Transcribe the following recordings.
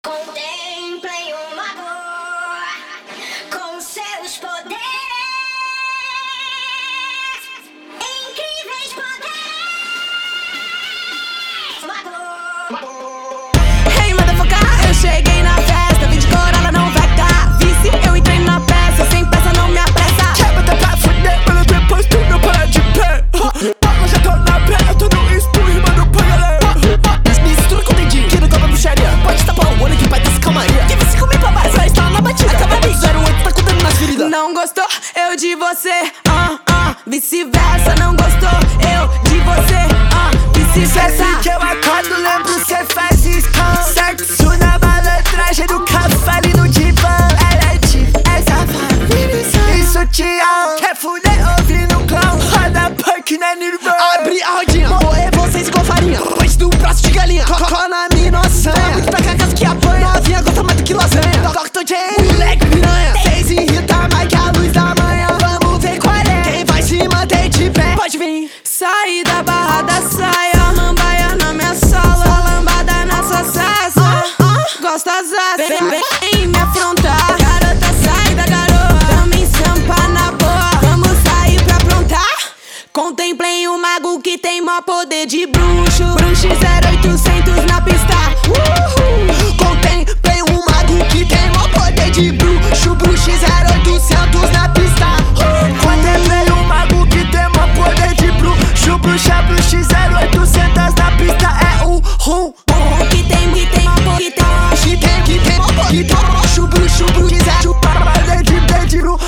Contemplem o mago com seus poderes, incríveis poderes. Mago. Hey, motherfucker, eu cheguei na festa, vim de cor, ela não vai dar. Vice, eu entrei na peça, sem pressa, não me apressa. Quer botar pra fuder, mas depois tu não para de pé. Eu já tô na pé, eu tô no espurro, rimando pra galera. Mistura com o dedinho, que não cobra bruxaria. Pode tapar o olho que vai ter calmaria. Que vice comigo pra baixo, vai estar na batida. Acaba bem, 08 tá cuidando nas feridas. Não gostou, eu de você, vice-versa. Não gostou, eu de você, vice-versa. Sempre que eu acordo, lembro, cê faz isso. Sexo na malandragem, nunca fale no divã. Ela é tipo, é safada, isso te amo. Quer fuder ouvindo clown, roda punk na Nirvana. Abre a rodinha, moer vocês igual farinha. Depois do braço de galinha, cocô na minha noção. É muito pra cá, casa que apanha. Novinha gosta mais do que lasanha. Dr. J, moleque piranha. Cês irrita mais que a luz da manhã. Vamos ver qual é, quem vai se manter de pé. Pode vir. Saí da barra da saia, lambaia na minha sala, lambada na sua sassa. Gostosaça, vem me afrontar. Garota, sai da garoa, também sampa na boa. Vamos sair pra aprontar. Contemplem o mago que tem mó poder de bruxo. Bruxo 0800 na pista. Contemplem um mago que tem mó poder de bruxo. Bruxo 0800 na pista. Contemplem um mago que tem mó poder de bruxo. Bruxa 0800 na pista. É o rum. Que tem mó poder Que tem bruxo, bruxo, bruxo 0800 poder de bruxo.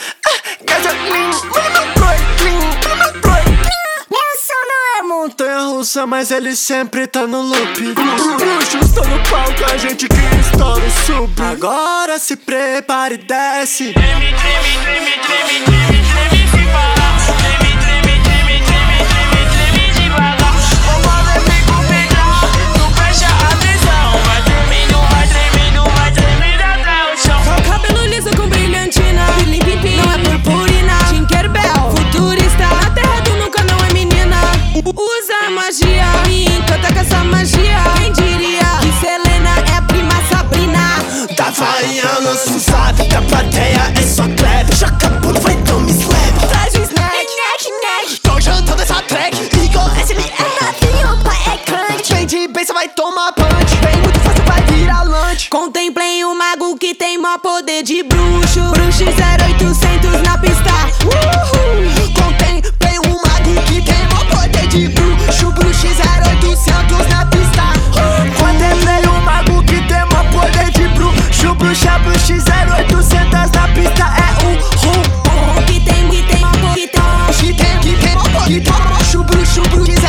Montanha russa, mas ele sempre tá no loop. Bruxos estão no palco, a gente que estoura o sub. Agora se prepare e desce. Treme, treme, treme, treme, treme, treme, se para. Treme, treme, treme, treme, treme, treme, devagar. O bagulho fica pesado, tu fecha a visão. Vai tremendo, vai tremendo até o chão. cabelo liso com brilhantina, pilim-pim-pim, não é purpurina. Tinkerbell, futurista, na terra do nunca não é menina. Usa magia, me encanta com essa magia. Quem diria que Selena é prima Sabrina? Da variando, se sabe, da plateia é só clap. Joga pulo, vai tome slap. Traz o snack, tô jantando essa track. Igual SLR, novinho, pai é crunch. Vem de bem, cê vai tomar punch. Vem muito fácil, vai virar lunch. Contemplem o mago que tem mó poder de bruxo. Bruxo 0800 na pista. Contemplem um mago que tem mó poder de bruxo. Bruxo 0800 na pista. Contemplem um mago que tem mó poder de bruxo. Bruxa 0800 na pista. É o rum. Que tem mó poder. Que tem bruxo, bruxo, bruxo